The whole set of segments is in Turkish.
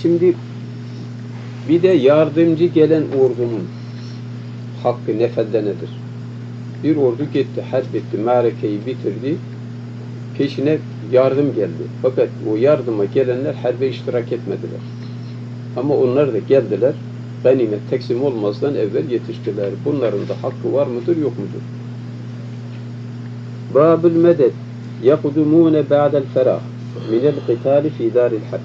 Şimdi bir de yardımcı gelen ordunun hakkı nefelde nedir? Bir ordu gitti, harp etti, mağarakeyi bitirdi. Peşine yardım geldi. Fakat o yardıma gelenler harbe iştirak etmediler. Ama onlar da geldiler. Ganimet teksim olmazdan evvel yetiştiler. Bunların da hakkı var mıdır, yok mudur? Babul medet yakudumune ba'del ferah minel qitali fi daril harb.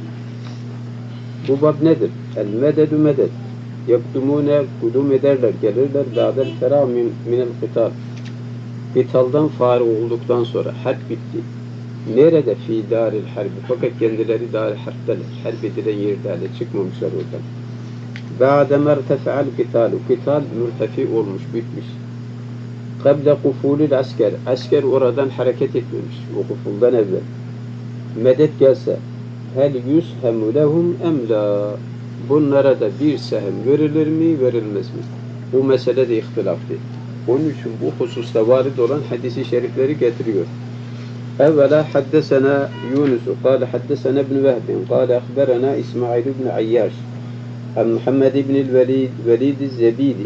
Bu bab nedir? El mededu medet. Yakudumune kudum ederler, gelirler ba'del ferah minel qital. Qitaldan fâr olduktan sonra harp bitti. Nerede fi daril harbi? Fakat kendileri daril harpteler. Harp edilen yerde çıkmamışlar oradan. Ba'de mertefe'al qitalu. Qital mürtefi olmuş, bitmiş. Kable kufulil asker. Asker oradan hareket etmemiş. O kufuldan evvel. Medet gelse hel yushemu lehum em la. Bunlara da bir sehem verilir mi, verilmez mi? Bu mesele de ihtilaflı. Onun için bu hususta varid olan hadisi şerifleri getiriyor. Evvela haddesena Yunus, kâle haddesena ibn Vehbin, kâle akberena İsmail ibn Ayyaş, an Muhammed ibn Velid Zebidi,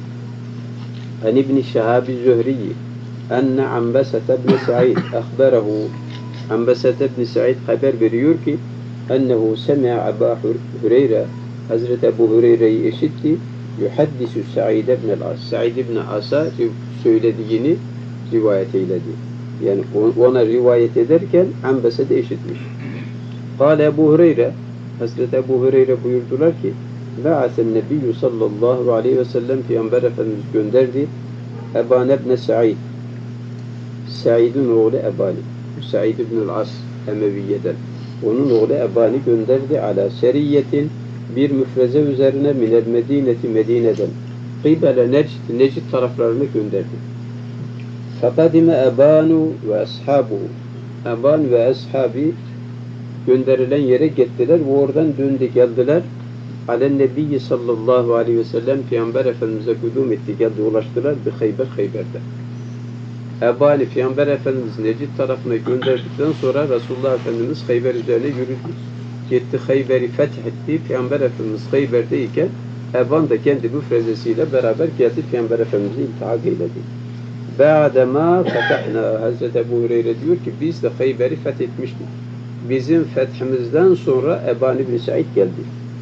an ibn Şehab Zühri, enne Ambesete ibn Sa'id, akberehu, Ambesete ibn Sa'id haber veriyor ki, ennehu semi'a Ebu Hureyre, Hazreti Ebu Hureyre'yi işitti, yuhaddisu Sa'id ibn al-As, Sa'id ibn As'a söylediğini rivayet eyledi. Yani ona rivayet ederken Ambese de işitmiş. Kâle Ebu Hureyre, Hazreti Ebu Hureyre buyurdular ki, Ba'asen Nebiyyü sallallahu aleyhi ve sellem Peygamber Efendimiz gönderdi Eban ibn Sa'id, Sa'id'in oğlu Ebani, Sa'id ibn al-As Emeviye'den. Onun oğlu Ebani gönderdi ala seriyetin bir müfreze üzerine minel medineti Medine'den. Kıybele Necd, Necd taraflarını gönderdi. Fakadime Ebanu ve ashabuhu. Eban ve ashabi gönderilen yere gittiler ve oradan döndü geldiler. Alen Nebiyyi sallallahu aleyhi ve sellem Peygamber Efendimiz'e kudum etti, geldi ulaştılar bir Kheyber'de. Ebani Peygamber Efendimiz Necid tarafına gönderdikten sonra Resulullah Efendimiz Kheyber üzerine yürüdü. Gitti Kheyber'i fethetti. Peygamber Efendimiz Kheyber'deyken Eban da kendi müfrezesiyle beraber geldi Peygamber Efendimiz'i iltihak eyledi. Ba'dema fetahna, Hazreti Ebu Hureyre diyor ki biz de Kheyber'i fethetmiştik. Bizim fethimizden sonra Eban ibn Sa'id geldi.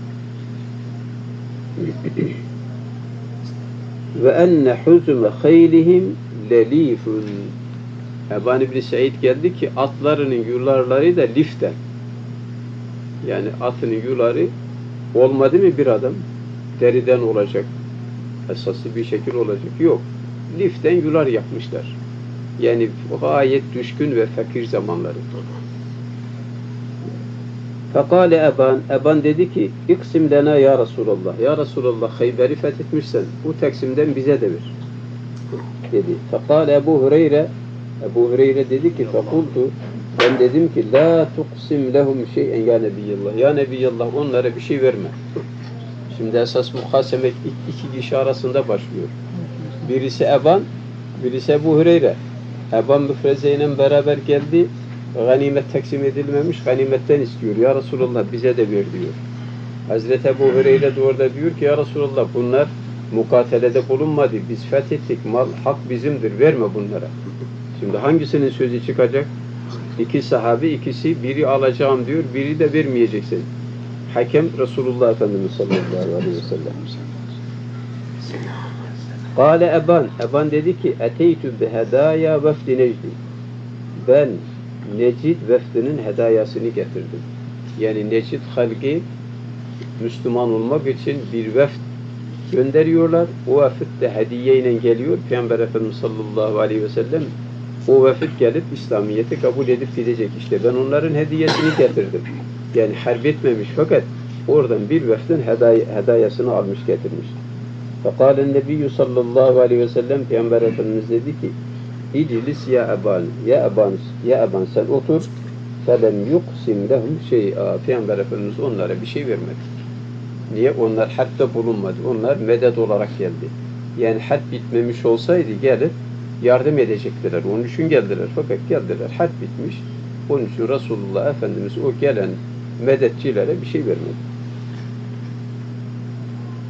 Ve enne huzume haylihim lelifun. Eban ibn Sa'id geldi ki atlarının yularları da liften. Yani atının yuları olmadı mı bir adam? Deriden olacak. Esaslı bir şekil olacak. Yok. Liften yular yapmışlar. Yani gayet düşkün ve fakir zamanları. Fekale Eban, Eban dedi ki, İksim lena ya Resulallah. Ya Resulallah, Kheyber'i fethetmişsen, bu teksimden bize de ver. Dedi. Fekale Ebu Hureyre, Ebu Hureyre dedi ki, fekultu, ben dedim ki, la tuksim lehum şeyen ya Nebiyallah. Ya Nebiyallah, onlara bir şey verme. Şimdi esas muhaseme iki kişi arasında başlıyor. Birisi Eban, birisi Ebu Hureyre. Eban müfrezeyle beraber geldi, ganimet taksim edilmemiş, ganimetten istiyor. Ya Resulallah bize de ver diyor. Hazreti Ebu Hureyre de orada diyor ki ya Resulallah bunlar mukatelede bulunmadı. Biz fethettik, mal, hak bizimdir, verme bunlara. Şimdi hangisinin sözü çıkacak? İki sahabi, ikisi biri alacağım diyor, biri de vermeyeceksin. Hakem Resulullah Efendimiz sallallahu aleyhi ve sellem. Kâle Eban, Eban dedi ki eteytü bihedâya vefdi Necdi. Ben Necid vefdinin hedayasını getirdim. Yani Necid halkı Müslüman olmak için bir vefd gönderiyorlar. O vefd de hediyeyle geliyor. Peygamber Efendimiz sallallahu aleyhi ve sellem o vefd gelip İslamiyet'i kabul edip gidecek işte. Ben onların hediyesini getirdim. Yani harp etmemiş fakat oradan bir vefdin hedayasını almış getirmiş. Fekâlen Nebiyyü sallallahu aleyhi ve sellem Peygamber Efendimiz dedi ki İclis ya Eban, ya Eban sen otur. Felem yuksim lehum şey'a. Peygamber Efendimiz onlara bir şey vermedi. Niye? Onlar harpte bulunmadı. Onlar medet olarak geldi. Yani harp bitmemiş olsaydı gelip yardım edecektiler. Onun için geldiler. Fakat geldiler. Harp bitmiş. Onun için Resulullah Efendimiz o gelen medetçilere bir şey vermedi.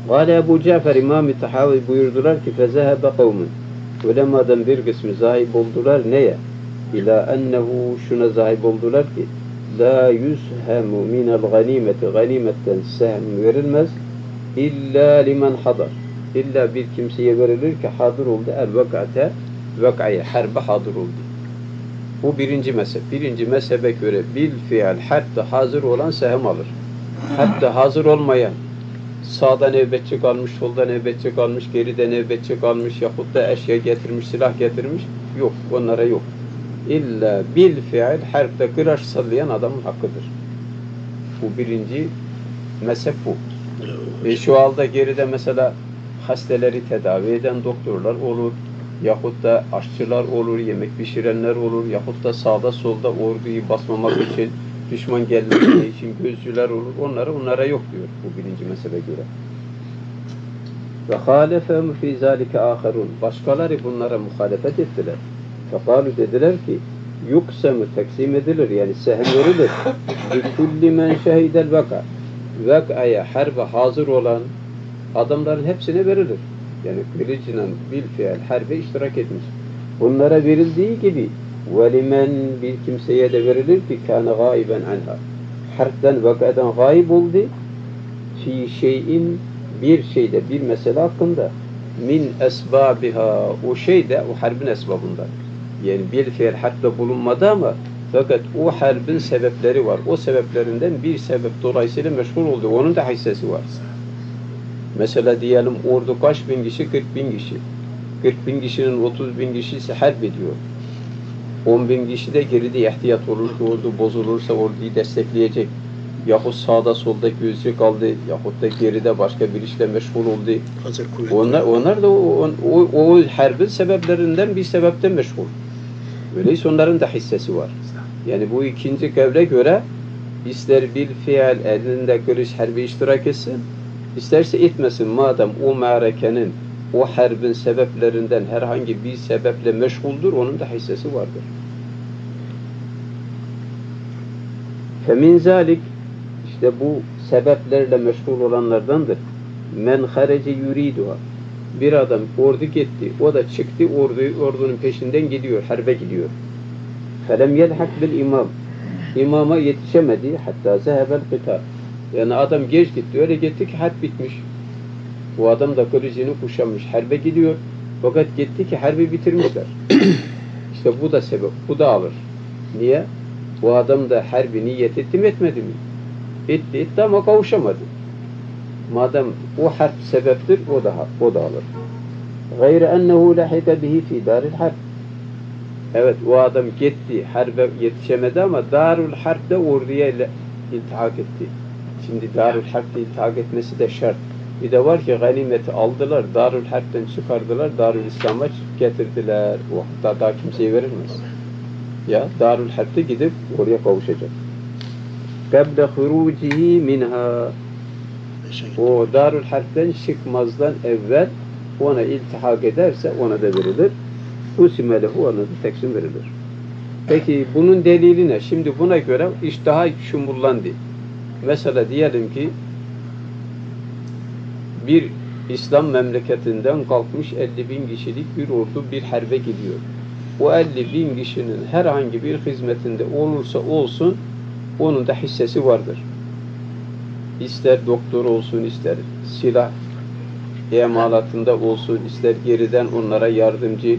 Gâle Ebu Cafer İmam-ı Tahavi buyurdular ki fezehebe kavmun. Ulemadan bir kısmı zahip oldular neye? İlâ ennehu şuna zahip oldular ki la yushemu minel ganimeti ganimetten sehm verilmez illa limen hadar. İlla bir kimseye verilir ki hadır oldu el vakate vakaya harbe hadır oldu. Bu birinci mezhep. Birinci mezhebe göre bil fiil harpte hazır olan sehem alır. Harpte hazır olmayan sağda nöbetçi kalmış, solda nöbetçi kalmış, geride nöbetçi kalmış yahut da eşya getirmiş, silah getirmiş. Yok, onlara yok. İlla bil fiil harpte kıraç sallayan adamın hakkıdır. Bu birinci mezhep bu. Şu anda geride mesela hastaları tedavi eden doktorlar olur, yahut da aşçılar olur, yemek pişirenler olur, yahut da sağda solda orduyu basmamak için, düşman gelmesi için gözcüler olur. Onlara yok diyor bu birinci mezhebe göre. Ve halefehum fî zâlike âherûn. Başkaları bunlara muhalefet ettiler. Fekâlu dediler ki yuksemu taksim edilir yani sehem verilir. Likulli men şehidel vaka. Vakaya harbe hazır olan adamların hepsine verilir. Yani kılıcıyla bil fiil harbe iştirak etmiş. Bunlara verildiği gibi velimen bir kimseye de verilir ki kâne gâiben anha. Harpten vakadan gâib oldu. Fi şeyin bir şeyde bir mesele hakkında min esbabiha o şeyde o harbin esbabından. Yani bil fiil harpte bulunmadı ama fakat o harbin sebepleri var. O sebeplerinden bir sebep dolayısıyla meşgul oldu. Onun da hissesi var. Mesela diyelim ordu kaç bin kişi? 40 bin kişi. 40 bin kişinin 30 bin kişisi harp ediyor. 10 bin kişi de geride ihtiyat olur ki ordu bozulursa orduyu destekleyecek. Yahut sağda solda gözcü kaldı. Yahut da geride başka bir işle meşgul oldu. Onlar da o harbin sebeplerinden bir sebepten meşgul. Öyleyse onların da hissesi var. Yani bu ikinci kavle göre ister bil fiil elinde kılıç harbi iştirak etsin, isterse etmesin madem o ma'rekenin, o harbin sebeplerinden herhangi bir sebeple meşguldür, onun da hissesi vardır. Femin zalik işte bu sebeplerle meşgul olanlardandır. Men harece yuriduha. Bir adam ordu gitti, o da çıktı ordunun peşinden gidiyor, harbe gidiyor. Felem yelhak bil imam. İmama yetişemedi hatta zehebel kıtar. Yani adam geç gitti, öyle gitti ki harp bitmiş. Bu adam da kılıcını kuşanmış, harbe gidiyor. Fakat gitti ki harbi bitirmişler. İşte bu da sebep, bu da alır. Niye? Bu adam da harbi niyet etti mi etmedi mi? Etti ama kavuşamadı. Madem o harp sebeptir, o da alır. Gayre ennehu lahika bihi fi daril harp. Evet, o adam gitti, harbe yetişemedi ama darul harpte orduya iltihak etti. Şimdi darul harpte iltihak etmesi de şart. Bir de var ki ganimeti aldılar, darul harpten çıkardılar, darul İslam'a getirdiler. O hatta daha kimseye verilmez. Ya darul harpte gidip oraya kavuşacak. Kable hurucihi minha. O darul harpten çıkmazdan evvel ona iltihak ederse ona da verilir. Usimelehu ona da teksim verilir. Peki bunun delili ne? Şimdi buna göre iş daha şumullandı. Mesela diyelim ki bir İslam memleketinden kalkmış 50 bin kişilik bir ordu bir harbe gidiyor. O 50 bin kişinin herhangi bir hizmetinde olursa olsun onun da hissesi vardır. İster doktor olsun, ister silah emalatında olsun, ister geriden onlara yardımcı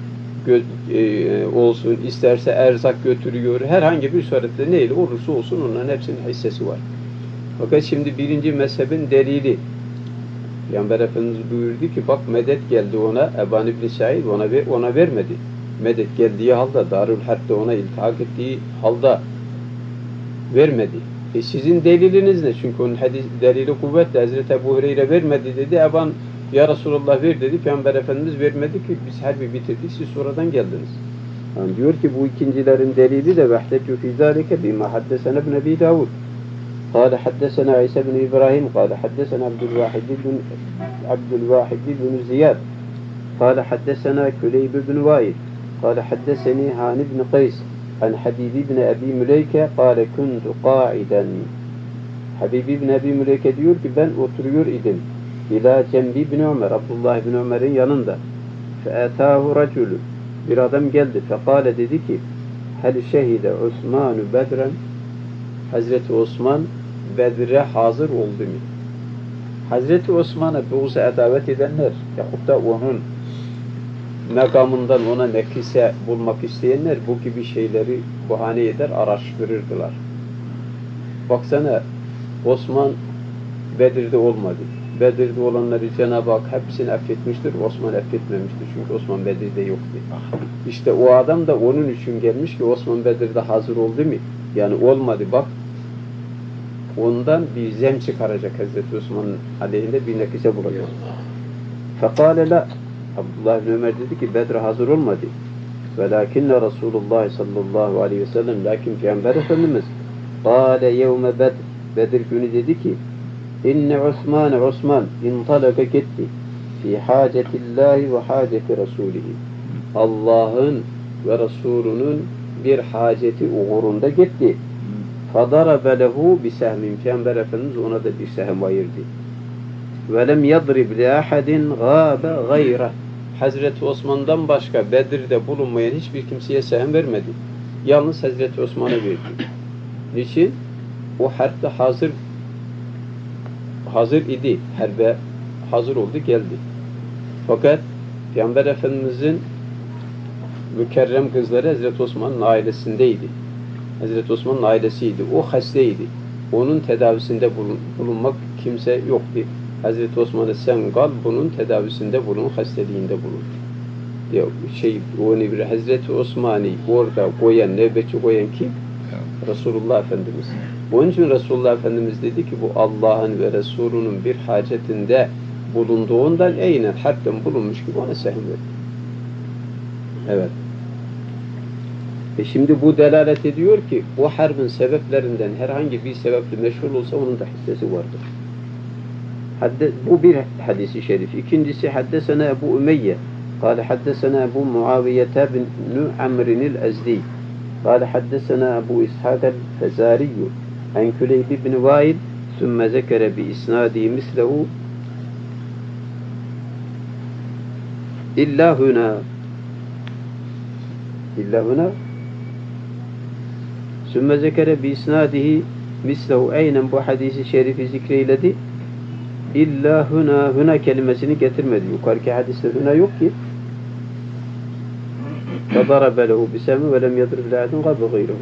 olsun, isterse erzak götürüyor, herhangi bir surette neyle olursa olsun onların hepsinin hissesi var. Fakat şimdi birinci mezhebin delili, Peygamber Efendimiz buyurdu ki bak medet geldi ona, Eban İbn-i Said ona vermedi. Medet geldiği halde, Darül Harp'te ona iltihak ettiği halde vermedi. Sizin deliliniz ne? Çünkü onun delili kuvvetli. Hazreti Ebu Hureyre vermedi dedi. Eban ya Resulullah ver dedi. Peygamber Efendimiz vermedi ki biz harbi bitirdik. Siz sonradan geldiniz. Yani diyor ki bu ikincilerin delili de vehdecu fî zâlike bimâ haddesene ibn Ebi Davud. قال حدثنا عيسى بن إبراهيم قال حدثنا عبد الواحد بن زياد قال حدثنا كليب بن وائل قال حدثني هان بن قيس عن حبيب بن أبي مليكة قال كنت قاعدا Habib ibn Ebi Müleyke diyor ki ben oturuyor idim. İlâ cembi ibn Ömer, Abdullah ibn Ömer'in yanında. Fe'etâhu racülü, bir adam geldi. Fekâle, dedi ki, hel şehide Osmanu bedren, Hazreti Osman Bedir'e hazır oldu mu? Hazreti Osman'a buğza davet edenler, yahut da onun mekamından ona nekise bulmak isteyenler bu gibi şeyleri bahane eder, araştırırdılar. Baksana, Osman Bedir'de olmadı. Bedir'de olanları Cenab-ı Hak hepsini affetmiştir, Osman affetmemiştir. Çünkü Osman Bedir'de yoktu. İşte o adam da onun için gelmiş ki Osman Bedir'de hazır oldu mu? Yani olmadı, bak. Ondan bir zem çıkaracak Hazreti Osman'ın aleyhinde, bir nekise bulacak. Fekâle la, Abdullah bin Ömer dedi ki Bedir hazır olmadı. Velakinne Resulullah sallallahu aleyhi ve sellem, lakin Peygamber Efendimiz kâle yevme Bedir, Bedir günü dedi ki İnne Osman intalaka gitti fi hacetillahi ve haceti Resulihi, Allah'ın ve Resulünün bir haceti uğrunda gitti. Fadarabe lehu bisehmin, Peygamber Efendimiz ona da bir sehem ayırdı. Ve lem yadrib li ahadin gâbe gayre, Hazreti Osman'dan başka Bedir'de bulunmayan hiçbir kimseye sehem vermedi. Yalnız Hazreti Osman'a verdi. Niçin? O harpte hazır idi. Harbe hazır oldu, geldi. Fakat Peygamber Efendimiz'in mükerrem kızları Hazreti Osman'ın ailesindeydi. Hazreti Osman'ın ailesiydi. O hastaydı. Onun tedavisinde bulunmak kimse yoktu. Hazreti Osman'a sen kal, bunun tedavisinde bulun, hastalığında bulun. Ya Hazreti Osman'ı orada koyan, nöbetçi koyan kim? Resulullah Efendimiz. Onun için Resulullah Efendimiz dedi ki bu Allah'ın ve Resulünün bir hacetinde bulunduğundan aynen harpten bulunmuş gibi ona sehem verdi. Evet. Şimdi bu delalet ediyor ki o harbin sebeplerinden herhangi bir sebeple meşhur olsa onun da hissesi vardır. Bu bir hadisi şerif. İkincisi haddesena Ebu Ümeyye قال حدثنا أبو معاوية بن عمرو الأزدي قال حدثنا أبو إسحاق الفزاري عن كليب بن وائل ثم ذكر بإسناده مثله إلا هنا ثم ذكر بإسناده مثله aynen bu hadisi şerifi zikreyledi. İlla huna kelimesini getirmedi. Yukarıki hadiste huna yok ki. فَضَرَبَ لَهُ بِسَمِ وَلَمْ يَضْرِبْ لَعَدٌ قَبْلَ غَيْرَهُ.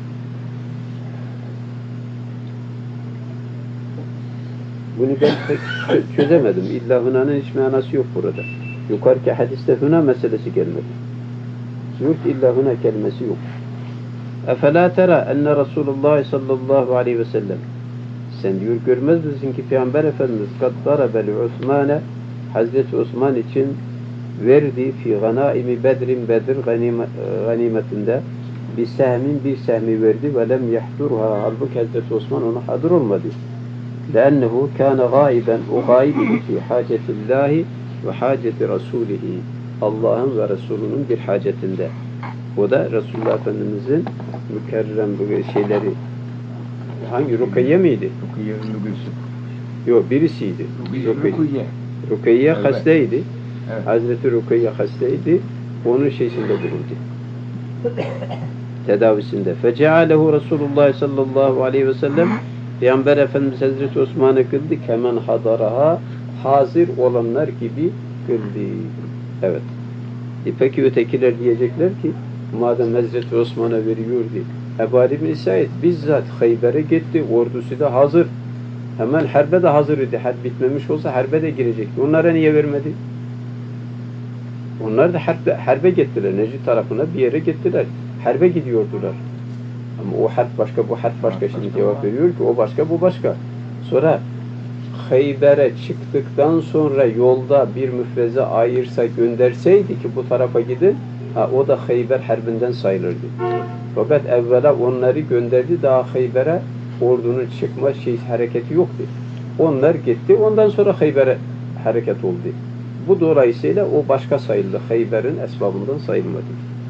Bunu ben pek çözemedim. İlla huna'nın hiç manası yok burada. Yukarıki hadiste huna meselesi gelmedi. Yok, illa huna kelimesi yok. اَفَلَا تَرَى اَنَّ رَسُولُ اللّٰهِ sallallahu aleyhi ve sellem, sen diyor görmez misin ki Peygamber Efendimiz قَدْ Osman'a, Hazreti Osman için verdi fi ganaimi Bedrin, Bedir ganimetinde bir sehmi verdi ve lem yahdurha, halbuki Hazreti Osman ona hadır olmadı. لأنه كان غائبا, o gayb idi fi hacetillahi ve haceti Resulihi, Allah'ın ve Resulünün bir hacetinde. O da Resulullah Efendimiz'in mükerrem bu şeyleri, hangi Rukayye miydi? Yok, birisiydi. Rukayye hastaydı. Evet. Hazreti Rukayye hastaydı. Onun şeysinde bulundu. Tedavisinde. Fecealehu Resulullah sallallahu aleyhi ve sellem, Peygamber Efendimiz Hazreti Osman'ı kıldı. Hemen hadaraha, hazır olanlar gibi kıldı. Evet. Peki ötekiler diyecekler ki madem Hazreti Osman'a veriyordu, Ebu Ali bin Said bizzat Hayber'e gitti, ordusu da hazır. Hemen harbe de hazır idi. Harp bitmemiş olsa harbe de girecekti. Onlara niye vermedi? Onlar da harbe gittiler. Necid tarafına bir yere gittiler. Harbe gidiyordular. Ama o harp başka, bu harp başka. Şimdi cevap veriyor ki o başka, bu başka. Sonra Hayber'e çıktıktan sonra yolda bir müfreze ayırsa, gönderseydi ki bu tarafa gidin, o da Hayber harbinden sayılırdı. Fakat evvela onları gönderdi, daha Hayber'e ordunun çıkma hareketi yoktu. Onlar gitti, ondan sonra Hayber'e hareket oldu. Bu dolayısıyla o başka sayıldı. Hayber'in esbabından sayılmadı.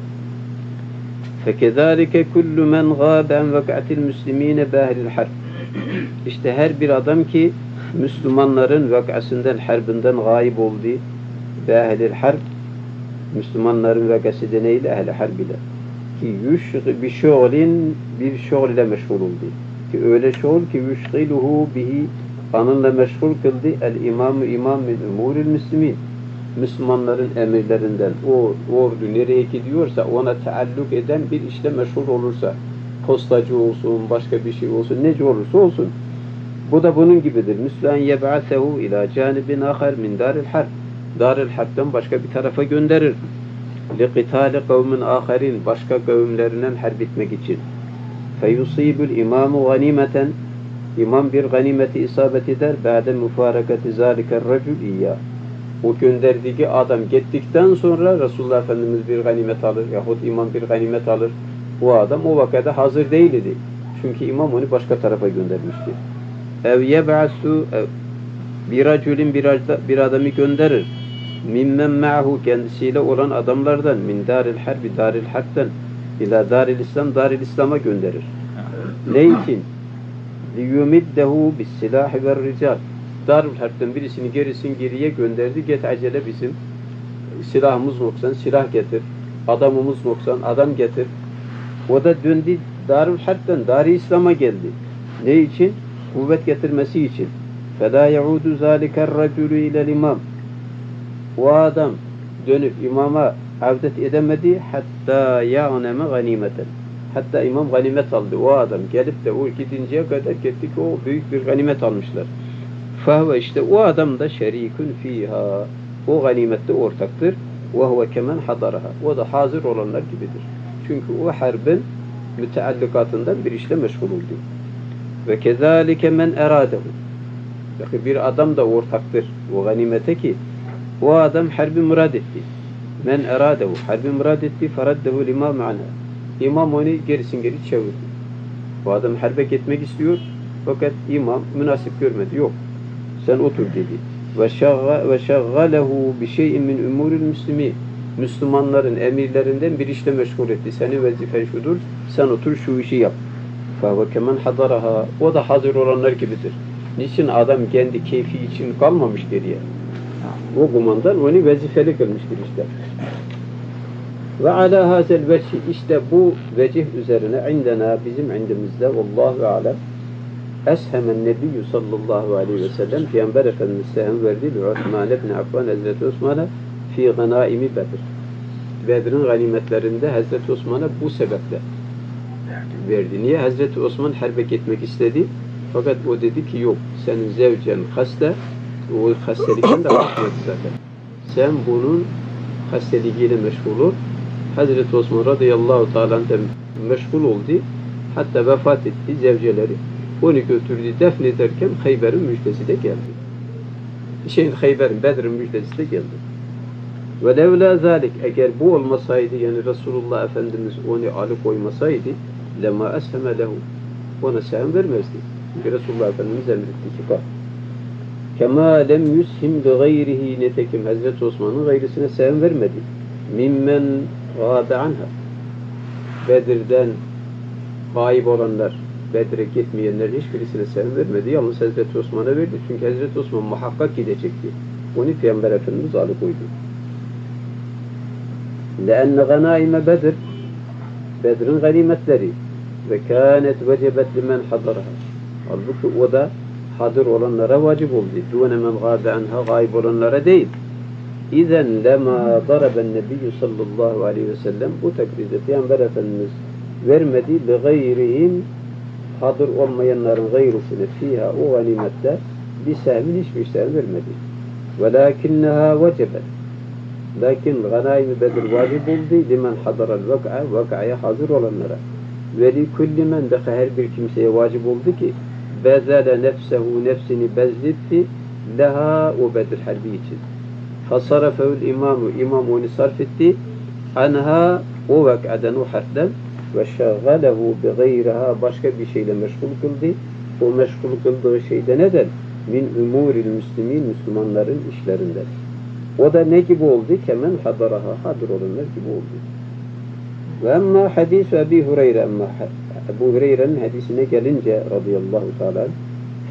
فَكَذَٰلِكَ كُلُّ مَنْ غَابَ عَنْ وَقْعَةِ الْمُسْلِم۪ينَ بَاهِلِ الْحَرْبِ. İşte her bir adam ki Müslümanların vakasından, harbinden gayb oldu ve ehl-i harb, Müslümanların vakası da neyle? Ehl-i harb ile. Ki bir şoğl ile meşgul oldu. Ki öyle şoğl ki yuşgiluhu bihi, onunla meşgul kıldı imam min umuril müslimin. Müslümanların emirlerinden o ordu nereye gidiyorsa ona taalluk eden bir işle meşgul olursa, postacı olsun, başka bir şey olsun, nece olursa olsun. Bu da bunun gibidir. Müslüman yeb'asehu ila canibin ahar min daril harb. Daril harbden başka bir tarafa gönderir. Liqitali kavmin aharin, başka kavimlerinden harp etmek için. Feyusibul imamu ganimeten, imam bir ganimeti isabet eder. Ba'de müfarakati zaliker racul iyyâh. O gönderdiği adam gittikten sonra Resulullah Efendimiz bir ganimet alır yahut imam bir ganimet alır. Bu adam o vakada hazır değildi. Çünkü imam onu başka tarafa göndermişti. Ev yeb'asu bir raculin bir adamı gönderir. Mimmen ma'hu, kendisiyle olan adamlardan, min daril harbi, daril harpten ila daril İslam, daril İslam'a gönderir. Ne için? Liyumiddehu bis silahi ver rical. Darül harpten birisini geriye gönderdi. Get acele bizim silahımız noksan silah getir. Adamımız noksan adam getir. O da döndü Darül harpten Dar-ı İslam'a geldi. Ne için? Kuvvet getirmesi için. فَلَا يَعُودُ ذَٰلِكَ الرَّجُلُ اِلَى الْاِمَامِ. O adam dönüp imama avdet edemedi. Hatta ya'neme ganimeten. Hatta imam ganimet aldı. O adam gelip de o gidinceye kadar gitti ki o büyük bir ganimet almışlar. Fahve, işte o adam da şerikun fiha. O ganimette ortaktır. Ve huve kemen hadaraha. O da hazır olanlar gibidir. Çünkü o harbin müteallikatından bir işle meşgul oldu. Ve kezalike men eradehu. Bir adam da ortaktır o ganimete ki o adam harbi murad etti. Men eradehu. Harbi murad etti. Feraddehu l'imam anha. İmam onu gerisin geri çevirdi. Bu adam harbe gitmek istiyor. Fakat imam münasip görmedi. Yok. Sen otur dedi. Ve şaggalehu bi şey'in min umuril müslimin. Müslümanların emirlerinden bir işle meşgul etti. Senin vazifen şudur. Sen otur şu işi yap. Fe kemen hadaraha. O da hazır olanlar gibidir. Niçin adam kendi keyfi için kalmamış geriye? O kumandan onu vazifeli kılmıştır işte. Ve ala hazel vecih, işte bu vecih üzerine indena, bizim indimizde vallahu alem eshemen nebiyyü sallallahu aleyhi ve sellem Peygamber Efendimiz sehem verdi Osman ibn Affan Hazreti Osman'a fi ganaimi Bedir. Bedir'in ganimetlerinde Hazreti Osman'a bu sebeple verdi. Niye? Hazreti Osman harbe gitmek istedi. Fakat o dedi ki yok, senin zevcen hasta, o hastalıktan da bakmadı zaten. Sen bunun hastaliğiyle meşgul ol. Hazreti Osman radıyallahu ta'ala'dan meşgul oldu. Hatta vefat etti zevceleri. Onu götürdü defnederken Hayber'in müjdesi de geldi. Hayber'in, Bedir'in müjdesi de geldi. Ve levla zalik, eğer bu olmasaydı, yani Resulullah Efendimiz onu alıkoymasaydı, lema esheme lehu, ona sehem vermezdi. Çünkü Resulullah Efendimiz emretti ki bak. Kema lem yushim bi gayrihi, netekim Hazreti Osman'ın gayrısına sehem vermedi. Mimmen gâbe anha. Bedir'den gayb olanlar, Bedir'e gitmeyenler hiçbirisine sehem vermedi. Yalnız Hazreti Osman'a verdi. Çünkü Hazreti Osman muhakkak gidecekti. Onu Peygamber Efendimiz alıkoydu. لأن غنائم Bedir, Bedir'in ganimetleri ve kânet vecebet limen hadaraha. Halbuki o da hadır olanlara vacip oldu. Dûne men gâbe anha, gayb olanlara değil. İzen lema daraben nebiyyü sallallahu aleyhi ve sellem, bu takdirde Peygamber Efendimiz vermedi li gayrihim, hadır olmayanların gayrısını fiha, o ganimette bir sehmin hiçbir sehem vermedi. Velakinneha vecebet. Lakin ganaim-i Bedir vacip oldu limen hadaral vak'a, vak'aya hazır olanlara. Ve li kulli men de her bir kimseye vacip oldu ki bezele nefsehu, nefsini bezletti leha, o Bedir harbi için. Fasarafeul imamu, imam onu sarf etti anha, o vak'adan, o harften, ve şaggalehu bi gayriha, başka bir şeyle meşgul kıldı. O meşgul kıldığı şeyde neden? Min umuril müslimin, Müslümanların işlerinden. O da ne gibi oldu? Kemen hadaraha, hadır olanlar gibi oldu. Ve emma hadis Ebu Hureyre, Ebu Hureyre'nin hadisine gelince radıyallahu teala,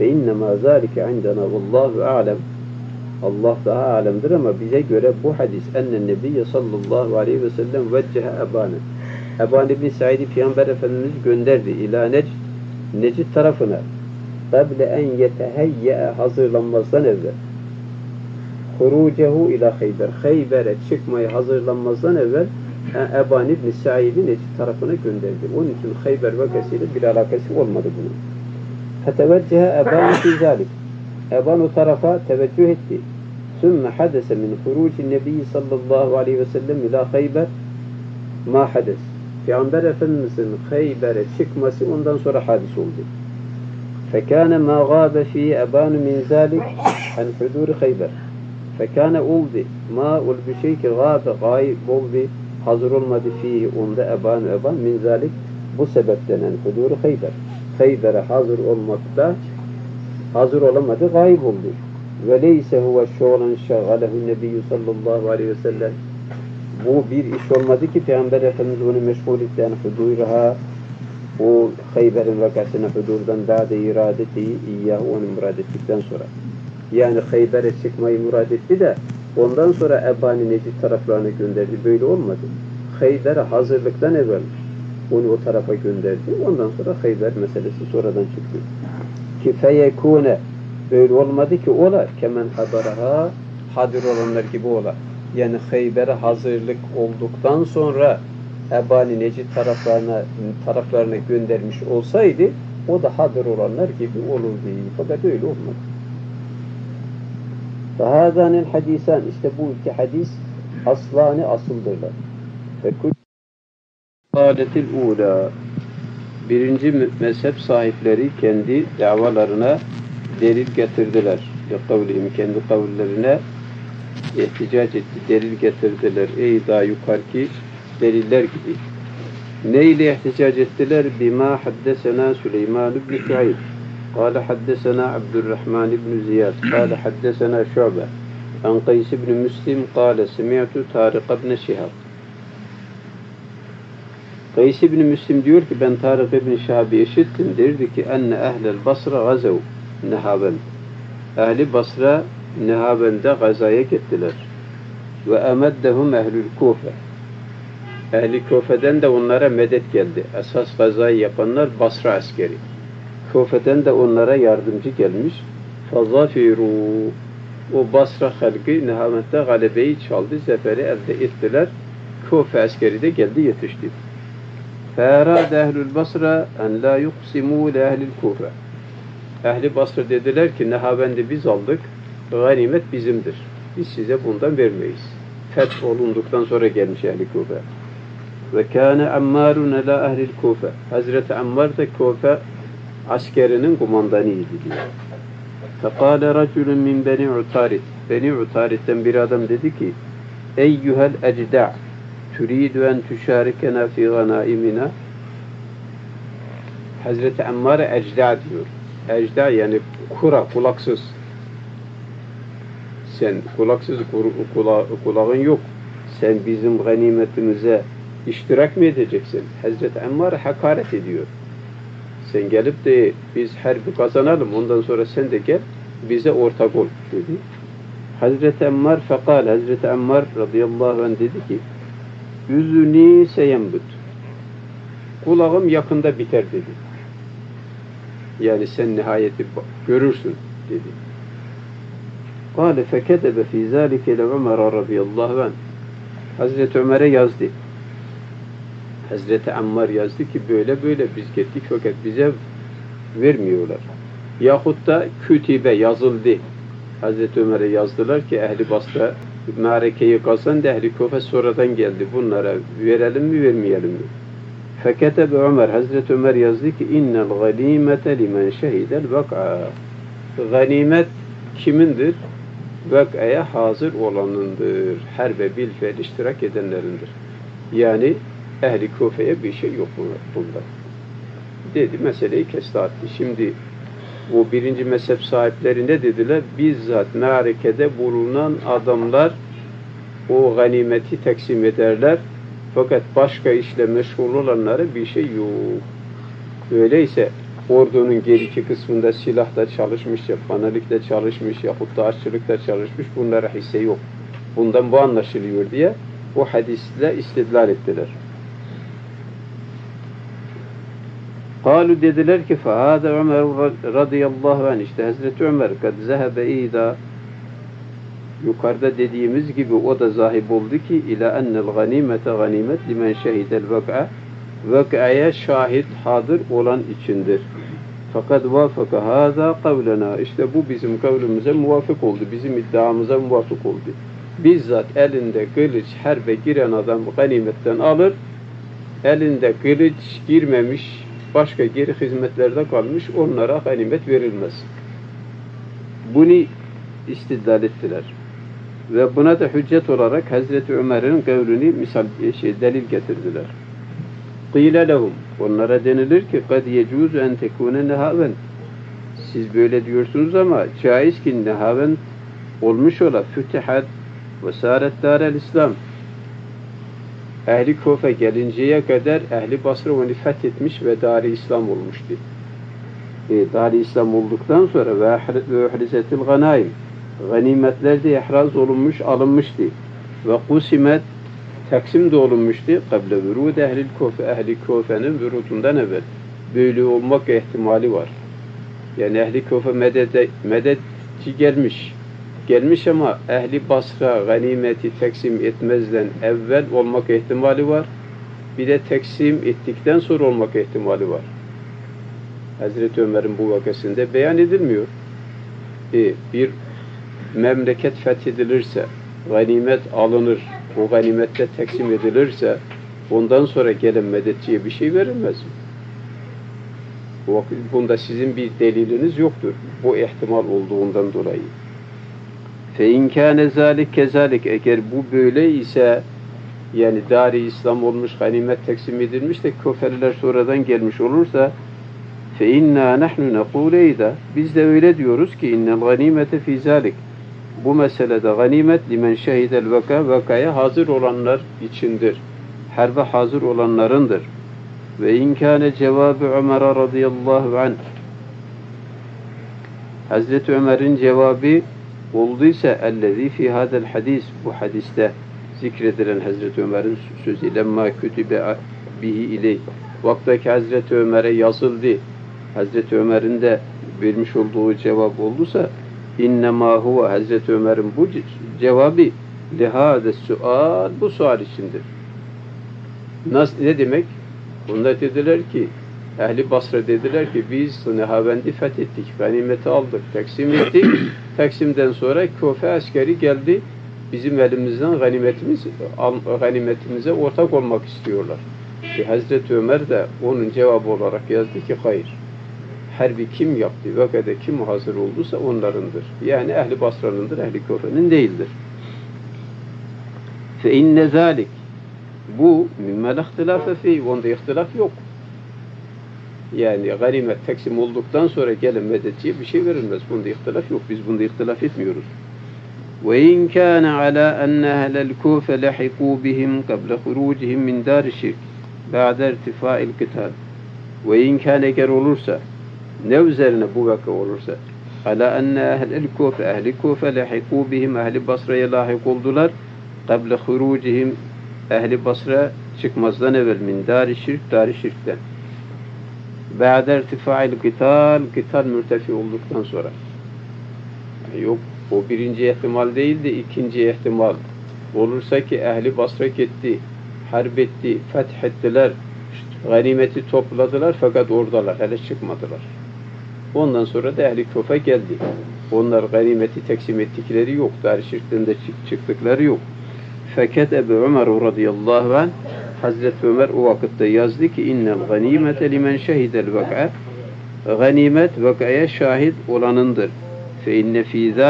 فَاِنَّمَا ذَٰلِكَ عِنْدَنَا وَاللّٰهُ أَعْلَمُ Allah daha alemdir ama bize göre bu hadis ennen nebiyye sallallahu aleyhi ve sellem veccehe ebane. Eban ibn Said'i Peygamber Efendimiz gönderdi ila Necid tarafına. Kable en yeteheyye hazırlanmazdan evvel. Hurucehu ila Khayber. Khayber'e çıkmaya hazırlanmazdan evvel Eban ibn Said'i Necid tarafına gönderdi. Onun için Khayber vakasıyla bir alakası olmadı bunun. Feteveccehe Eban fi zalik. Eban o tarafa teveccüh etti. Sümme hadese min huruci nebiyyi sallallahu aleyhi ve sellem ila Khayber ma hades. Peygamber Efendimiz'in Khayber'e çıkması ondan sonra hadis oldu. Fekâne mâ gâbe fî ebânu min zâlik an hudûri Khayber. Fekâne oldu. Ma ol bir şey ki gâbe gâib oldu. Hazır olmadı fî onda eban min zâlik bu sebepten an hudûri Khayber. Khayber'e hazır olamadı, gayb oldu. Ve leyse huve şoğlan şagalehu nebiyyü sallallahu aleyhi ve sellem. Bu bir iş olmadı ki Peygamber Efendimiz onu meşgul etti. Yani hudurha, o Khayber'in vakasını hudurdan daha da irade ettiği, iyyâhu onu murad ettikten sonra. Yani Khayber'e çıkmayı murad etti de ondan sonra Ebani Necid taraflarına gönderdi. Böyle olmadı. Khayber'e hazırlıktan evvel onu o tarafa gönderdi. Ondan sonra Khayber meselesi sonradan çıktı. Ki feyekûne böyle olmadı ki ola kemen habaraha hadir olanlar gibi ola. Yani Khayber'e hazırlık olduktan sonra Ebani Necid taraflarına göndermiş olsaydı o da hadir olanlar gibi olurdu. Fakat öyle olmadı. Fahâzânil hadisan işte bu iki hadis aslanı asıldırlar. Ve kâletil ûlâ birinci mezhep sahipleri kendi davalarına delil getirdiler. Kendi kavullerine ihticac etti, delil getirdiler. Ey daha yukarıki deliller gibi. Ne ile ihticac ettiler? Bima haddesena Süleyman ibn Şuayb. قال حدثنا عبد الرحمن بن زياد قال حدثنا شعبة عن قيس بن مسلم قال سمعت طارق بن شهاب. Kays ibn Müslim diyor ki ben Tarık ibn Şahab'ı işittim. Derdi ki enne ehlel Basra gazav Nehaben. Ehli Basra Nehaben'de gazaya gittiler. Ve emeddehum ehlül Kufe. Ehli Kufe'den de onlara medet geldi. Esas gazayı yapanlar Basra askeri. Kufe'den de onlara yardımcı gelmiş. Fazafiru. O Basra halkı Nehaben'de galebeyi çaldı. Zeferi elde ettiler. Kufe askeri de geldi yetişti. فَاَرَادَ اَهْلُ الْبَصْرَ اَنْ لَا يُقْسِمُوا لَاَهْلِ الْكُوفَ. Ehli Basra dediler ki Nehaben'i biz aldık, ganimet bizimdir. Biz size bundan vermeyiz. Feth olunduktan sonra gelmiş Ehli Kufe. وَكَانَ عَمَّارٌ اَلَا اَهْلِ الْكُوفَ. Hazreti Ammar da Kufe askerinin kumandanıydı diyor. فَقَالَ رَجُلٌ مِنْ بَنِي عُتَارِدٍ. Beni Utarid'den bir adam dedi ki اَيُّهَا الْاَجْدَعِ Türidü en tüşarikena fi ganaimina. Hazreti Ammar'a ecda diyor. Ecda yani kulaksız. Sen kulaksız kulağın yok. Sen bizim ganimetimize iştirak mı edeceksin? Hazreti Ammar'a hakaret ediyor. Sen gelip de biz harbi kazanalım ondan sonra sen de gel bize ortak ol dedi. Hazreti Ammar fekal. Hazreti Ammar radıyallahu anh dedi ki Üzünü seyembüt. Kulağım yakında biter dedi. Yani sen nihayeti görürsün dedi. Kâle fekedebe fî zâlike le Ömer'a radıyallahu anh. Hazreti Ömer'e yazdı. Hazreti Ammar yazdı ki böyle biz gittik fakat bize vermiyorlar. Yahut da kütübe yazıldı. Hazreti Ömer'e yazdılar ki Ehli Basra Mârekeyi kazandı, Ehli Kufe sonradan geldi. Bunlara verelim mi, vermeyelim mi? Feketebe Ömer, Hazreti Ömer yazdı ki innel ganîmete limen şehidel vak'a. Ganimet kimindir? Vak'aya hazır olanındır. Harbe bilfe'l iştirak edenlerindir. Yani Ehli Kufe'ye bir şey yok bunda. Dedi, meseleyi kesti attı. Şimdi bu birinci mezhep sahipleri ne dediler? Bizzat mârekede bulunan adamlar o ganimeti taksim ederler. Fakat başka işle meşgul olanlara bir şey yok. Öyleyse ordunun geri iki kısmında silahta çalışmış, cephanelikte çalışmış, yahut da aşçılıkta çalışmış, bunlara hisse yok. Bundan bu anlaşılıyor diye bu hadisle istidlal ettiler. Kalu dediler ki فَهَذَا Ömer radıyallahu anh, işte Hazreti Ömer kad zehebe ida, yukarıda dediğimiz gibi o da zahib oldu ki ila ennel ganimete ganimet limen şehidel vak'a, vak'aya şahit hadır olan içindir. Fakat vafaka hâzâ kavlena, işte bu bizim kavlimize muvafık oldu, bizim iddiamıza muvafık oldu. Bizzat elinde kılıç harbe giren adam ganimetten alır, elinde kılıç girmemiş, başka geri hizmetlerde kalmış, onlara ganimet verilmez. Bunu istidlal ettiler. Ve buna da hüccet olarak Hazreti Ömer'in kavlini misal delil getirdiler. Qîle lehum, onlara denilir ki kad yecuzu en tekune nehaven. Siz böyle diyorsunuz ama caiz ki nehaven olmuş ola fütihat ve sâret dârel İslam. Ehli Kufe gelinceye kadar Ehli Basra onu fethetmiş ve Dar-ı İslam olmuştu. Dar-ı İslam olduktan sonra ve uhrizetil ganaim, ganimetler de ihraz olunmuş, alınmıştı. Ve kusimet, taksim de olunmuştu. Kable vürûd Ehlil Kufe, Ehli Kufe'nin vürudundan evvel. Böyle olmak ihtimali var. Yani Ehli Kufe medetçi gelmiş. Gelmiş ama Ehli Basra ganimeti teksim etmezden evvel olmak ihtimali var. Bir de teksim ettikten sonra olmak ihtimali var. Hazreti Ömer'in bu vakasında beyan edilmiyor. Bir memleket fethedilirse, ganimet alınır, o ganimette teksim edilirse, ondan sonra gelen medetçiye bir şey verilmez mi? Bunda sizin bir deliliniz yoktur. Bu ihtimal olduğundan dolayı. فَاِنْ كَانَ ذَٰلِكْ كَذَٰلِكْ, eğer bu böyle ise, yani Dar-ı İslam olmuş, ganimet teksim edilmiş de Kufeliler sonradan gelmiş olursa فَاِنَّا نَحْنُ نَقُولَ اِذَا, biz de öyle diyoruz ki اِنَّ الْغَنِيمَةَ فِي ذَٰلِكْ, bu meselede ganimet limen şehidel vaka, vakaya hazır olanlar içindir. Harbe hazır olanlarındır. Ve inkâne cevabı Ömer radıyallahu anh, Hazreti Ömer'in cevabı olduysa ellezî fî hâzel hadis, bu hadiste zikredilen Hazreti Ömer'in sözü, lemma kütübe bihi ileyh, vaktaki Hazreti Ömer'e yazıldı, Hazreti Ömer'in de vermiş olduğu cevap olduysa innemâ huve, Hazreti Ömer'in bu cevabı lihâdes sual, bu sual içindir. Nasıl, ne demek? Bunlar dediler ki, Ehli Basra dediler ki biz Nehavendi fethettik, ganimeti aldık, teksim ettik. Teksimden sonra Kufe askeri geldi, bizim elimizden ganimetimize ortak olmak istiyorlar. Hazreti Ömer de onun cevabı olarak yazdı ki hayır. Harbi kim yaptı, vakada kim hazır olduysa onlarındır. Yani Ehli Basra'nındır, Ehli Kufe'nin değildir. فَاِنَّ ذَٰلِكِ, bu مِمَّ لَاخْتِلَافَ فِيهِ, onda ihtilaf yok. Yani ganimet teksim olduktan sonra gelen medetçiye bir şey verilmez. Bunda ihtilaf yok. Biz bunda ihtilaf etmiyoruz. وَاِنْ كَانَ عَلَى أَنَّ أَهْلَ الْكُوفَ لَحِقُوا بِهِمْ قَبْلَ خُرُوجِهِمْ مِنْ دَارِ الشِّرْكِ بَعْدَ اِرْتِفَاءِ الْقِتَالِ. وَاِنْ كَانَ eğer olursa, ne üzerine bu vaka olursa, عَلَى أَنَّ أَهْلَ الْكُوفَ, Ehli Kufe لَحِقُوا بِهِمْ, Ehli Basra'ya lahik oldular. قَبْلَ خُرُوجِهِمْ, Ehli Basra çıkmazdan evvel min dar-ı şirk, dar-ı şirkten. Ba'de irtifa'il kıtal mürtefi olduktan sonra. Yok, o birinci ihtimal değil de ikinci ihtimal. Olursa ki Ehli Basra gitti, harp etti, fethettiler, ganimeti topladılar fakat oradalar, hele çıkmadılar. Ondan sonra da Ehli Kufe geldi. Onlar ganimeti teksim ettikleri yok, dar-ı şirkten de çıktıkları yok. Fakat Ebu Ömer radıyallahu anh, Hazreti Ömer o vakitte yazdı ki innel ganimete limen şehidel vak'a, ganimet vakaya şahit olanındır. Fe inne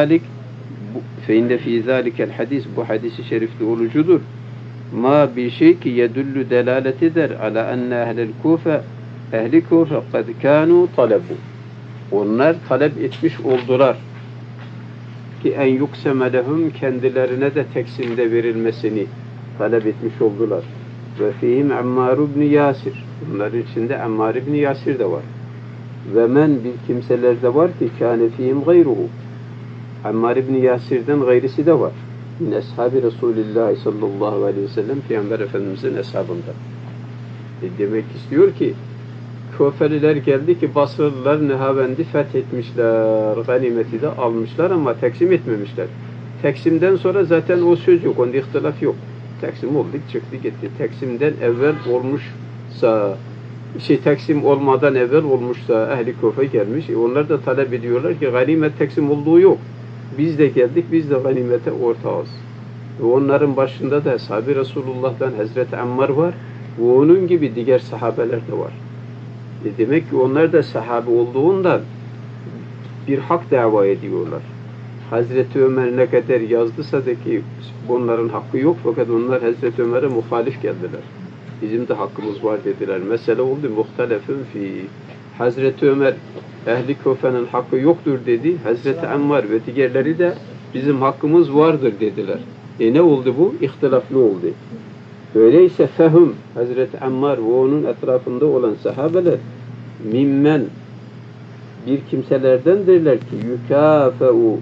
fî zâlikel hadis, bu hadisi şerifte olucudur. Ma bir şey ki yedullu delalet eder ala enne ehlel Kufe, Ehli Kufe kad kânû talebu, onlar talep etmiş oldular ki en yukseme lehum, kendilerine de teksimde verilmesini talep etmiş oldular. Ve fihim Ammar ibn Yasir, bunların içinde Ammar ibn Yasir de var. Ve men bir kimseler de var ki kâne fîhim gayruhu. Ammar İbni Yasir'den gayrisi de var. Min ashabi Resulillah sallallahu aleyhi ve sellem Peygamber Efendimiz'in eshabından. Demek istiyor ki Kufeliler geldi ki Basralılar Nehavend'i fethetmişler. Ganimeti de almışlar ama teksim etmemişler. Teksimden sonra zaten o söz yok. Onda ihtilaf yok. Teksim oldu, çıktı gitti. Teksimden evvel olmuşsa, teksim olmadan evvel olmuşsa ehli Kufe gelmiş. Onlar da talep ediyorlar ki ganimet teksim olduğu yok. Biz de geldik, biz de ganimete ortağız. Ve onların başında da sahabe Resulullah'tan Hazreti Ammar var. Ve onun gibi diğer sahabeler de var. Demek ki onlar da sahabe olduğundan bir hak dava ediyorlar. Hazreti Ömer ne kadar yazdısa da ki onların hakkı yok fakat onlar Hazreti Ömer'e muhalif geldiler. Bizim de hakkımız var dediler. Mesele oldu muhtelefün fi. Hazreti Ömer ehli Kufe'nin hakkı yoktur dedi. Hazreti Ammar ve diğerleri de bizim hakkımız vardır dediler. Ne oldu bu? İhtilaflı oldu. Öyleyse fehum Hazreti Ammar ve onun etrafında olan sahabeler mimmen bir kimselerdendirler ki yukâfe'u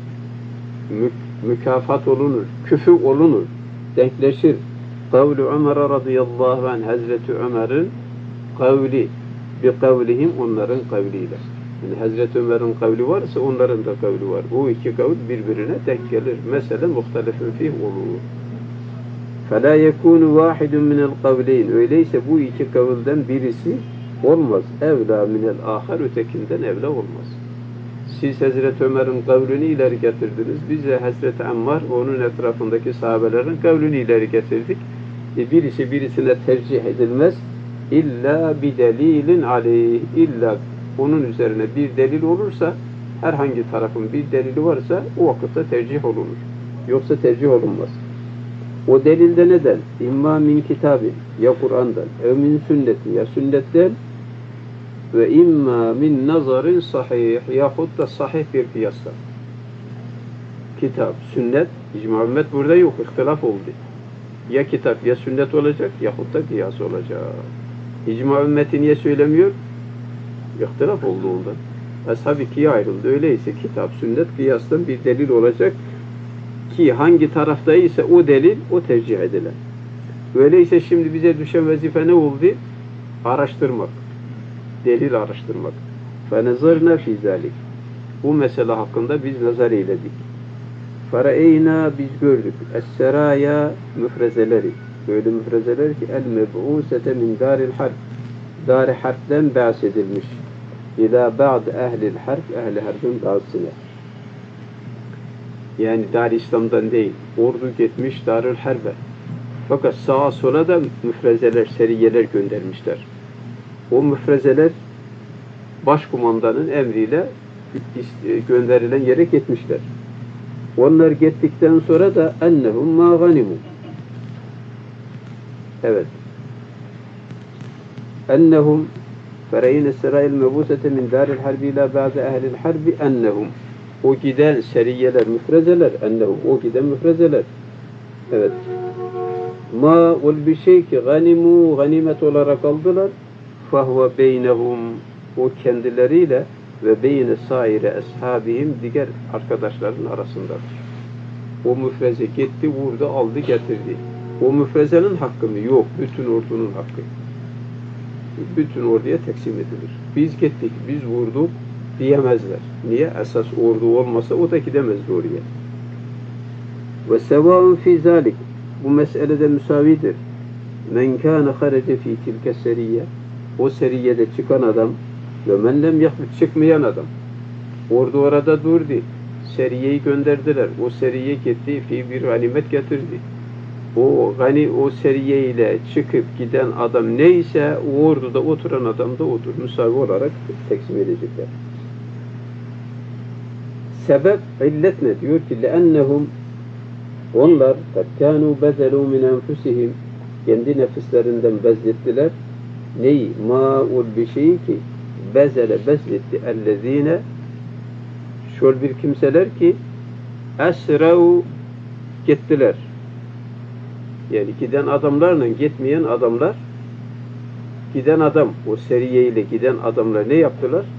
mükafat olunur, küfü olunur, denkleşir. Kavlu Ömer radıyallahu anh Hazreti Ömer'in kavli bi kavlihim onların kavliyle. Yani Hazreti Ömer'in kavli varsa onların da kavli var. O iki kavl birbirine denk gelir. Mesela muhtelefün fih olur. فَلَا يَكُونُ وَاحِدٌ مِنَ الْقَوْلَيْنِ Öyleyse bu iki kavulden birisi olmaz. Evla minel ahar ötekinden evla olmaz. Siz Hazreti Ömer'in kavlünü ileri getirdiniz. Biz de Hazreti Ammar ve onun etrafındaki sahabelerin kavlünü ileri getirdik. Birisi birisine tercih edilmez. İlla bidelilin aleyh. İlla onun üzerine bir delil olursa, herhangi tarafın bir delili varsa o vakitte tercih olunur. Yoksa tercih olunmaz. O delilde neden? İmma min kitabin, ya Kur'an'dan, ev min sünnetin, ya sünnetten, ve imma min nazarin sahih, yahut da sahih bir kıyastan. Kitap, sünnet, icma ümmet burada yok, ihtilaf oldu. Ya kitap, ya sünnet olacak, yahut da kıyas olacak. İcma ümmeti niye söylemiyor? İhtilaf oldu ondan. Ashab ikiye ayrıldı. Öyleyse kitap, sünnet, kıyastan bir delil olacak ki hangi taraftaysa o delil, o tercih edilen. Öyleyse şimdi bize düşen vazife ne oldu? Araştırmak. Delil araştırmak. فَنَزَرْنَا فِي ذَٰلِكِ Bu mesele hakkında biz nazar eyledik. فَرَأَيْنَا Biz gördük. Es-seraya müfrezeleri. Böyle müfrezeler ki el-meb'ûsete min dâril harp. Dar-ı harpten bahsedilmiş. İlâ ba'd ehlil harp, ehli harbin bazısına. Yani Dar-ı İslam'dan değil. Ordu gitmiş Darül Harbe. Fakat sağa sola da müfrezeler, seriyeler göndermişler. O müfrezeler başkumandanın emriyle gönderilen yere gitmişler. Onlar gittikten sonra da ennehum ma ganimu. Evet. Ennehum fereyne serayil mebusete min daril harbi ila ba'de ehlil harbi ennehum. O giden seriyeler, müfrezeler, ennehum, o giden müfrezeler. Evet. Ma ol bir şey ki ganimu, ganimet olarak aldılar. Fahve beynehum, o kendileriyle ve beyne saire eshabihim, diğer arkadaşların arasındadır. O müfreze gitti, vurdu, aldı, getirdi. O müfrezenin hakkı mı? Yok. Bütün ordunun hakkı. Bütün orduya teksim edilir. Biz gittik, biz vurduk diyemezler. Niye? Esas ordu olmasa o da gidemezdi oraya. Ve sevâun fî zâlik. Bu meselede müsavidir. Men kâne harece fî tilke seriyye. O seriyede çıkan adam ve men lem yakbut çıkmayan adam. Ordu orada durdu. Seriyeyi gönderdiler. O seriye gitti, bir ganimet getirdi. O seriye ile çıkıp giden adam neyse o orduda oturan adam da odur. Müsavi olarak teksim edecekler. Sebep, illet ne? Diyor ki لَأَنَّهُمْ Onlar كَانُوا بَذَلُوا مِنْ أَنْفُسِهِمْ Kendi nefislerinden bezlettiler. Neyi? مَا bir şeyi ki bezletti. اَلَّذ۪ينَ Şöyle bir kimseler ki esrev gittiler. Yani giden adamlarla gitmeyen adamlar, giden adam, o seriye ile giden adamlar ne yaptılar?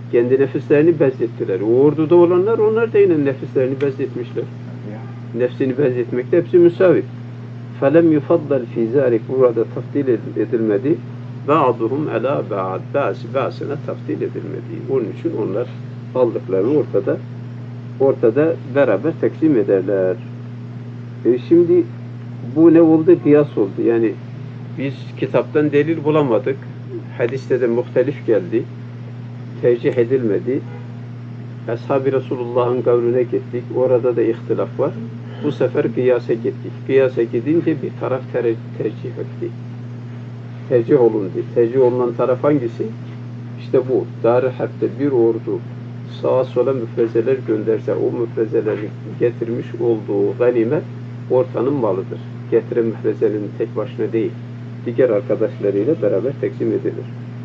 Kendi nefislerini benzettiler. O orduda olanlar onlar da yine nefislerini benzetmişler. Nefsini benzetmekte hepsi müsavi. فَلَمْ يُفَضَّلْ فِي ذَٰلِكَ burada tafdil edilmedi. بَعْضُهُمْ عَلَى بَعْضٍ Bazısına tafdil edilmedi. Onun için onlar aldıklarını ortada beraber teksim ederler. Şimdi bu ne oldu? Kıyas oldu. Yani biz kitaptan delil bulamadık. Hadiste de muhtelif geldi. Tercih edilmedi. Ashab-ı Resulullah'ın kavline gittik. Orada da ihtilaf var. Bu sefer kıyasa gittik. Kıyasa gidince bir taraf tercih etti. Tercih olundu. Tercih olunan taraf hangisi? İşte bu. Dar-ı Harp'te bir ordu sağa sola müfrezeler gönderse o müfrezeleri getirmiş olduğu ganimet ortanın malıdır. Getiren müfrezenin tek başına değil, diğer arkadaşlarıyla beraber teksim edilir.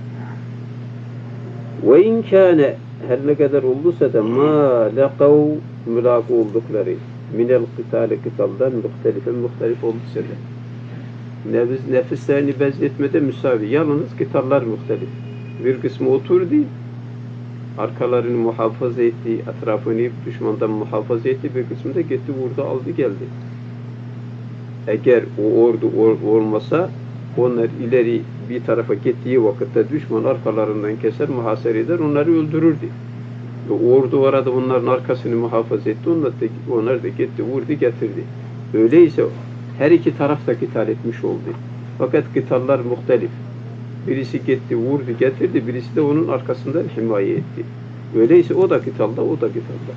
Ve in kâne her ne kadar olduysa da mâ leqav mülâk oldukları minel kıtâle kıtaldan muhtelif olduysa da nefislerini benzetmede müsavi. Yalnız kıtallar muhtelif. Bir kısmı oturdu, arkalarını muhafaza etti, etrafını düşmandan muhafaza etti, bir kısmı da gitti, vurdu, aldı, geldi. Eğer o ordu olmasa, onlar ileri bir tarafa gittiği vakitte düşman arkalarından keser, muhasere eder, onları öldürürdü. O ordu orada onların arkasını muhafaza etti, onlar da gitti, vurdu, getirdi. Öyleyse her iki taraf da kıtal etmiş oldu. Fakat kıtallar muhtelif. Birisi gitti, vurdu, getirdi, birisi de onun arkasından himaye etti. Öyleyse o da kıtalda, o da kıtalda.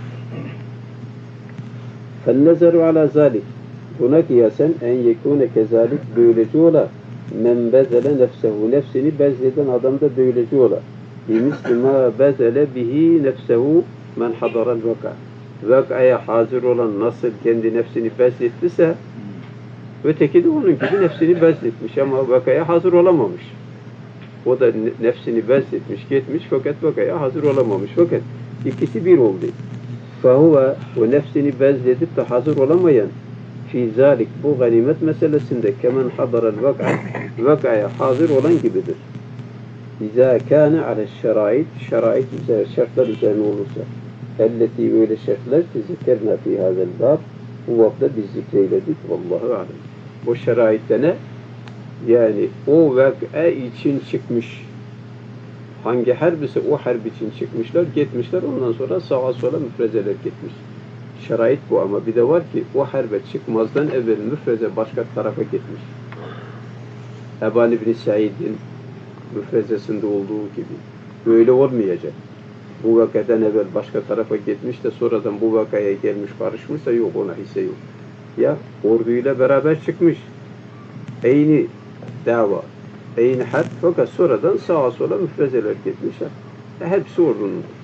فَالنَّزَرُ عَلَى ذَٰلِكِ Buna kıyasen en yekûne kezalik böylece ola. Men bezele nefsehu nefsini bezleden adam da böylece ola. بِمِسْلِ مَا bezele bihi nefsehu men hadaral vaka. Vakaya hazır olan nasıl kendi nefsini bezlettiyse öteki de onun gibi nefsini bezletmiş ama vakaya hazır olamamış. O da nefsini bezletmiş, gitmiş fakat vakaya hazır olamamış. Fakat ikisi bir oldu. فَهُوَ o nefsini bezledip de hazır olamayan fi zalik bu ganimet meselesinde kemen hadaral vakaya hazır olan gibidir. İzâ kâne ale şerait şartlar üzerine olursa elleti böyle şartlar tezikkerna fi hâzel bab bu vakta biz zikreyledik vallahu alem. O şeraitte ne? Yani o vak'a için çıkmış. Hangi harp ise o harp için çıkmışlar, gitmişler ondan sonra sağa sola müfrezeler gitmiş. Şerait bu ama bir de var ki o harbe çıkmazdan evvel müfreze başka tarafa gitmiş. Eban İbn Said'in müfrezesinde olduğu gibi. Böyle olmayacak. Bu vakadan evvel başka tarafa gitmiş de sonradan bu vakaya gelmiş karışmışsa yok ona hisse yok. Ya orduyla beraber çıkmış. Eyni dava, eyni harp fakat sonradan sağa sola müfrezeler gitmişler. Hepsi ordunun.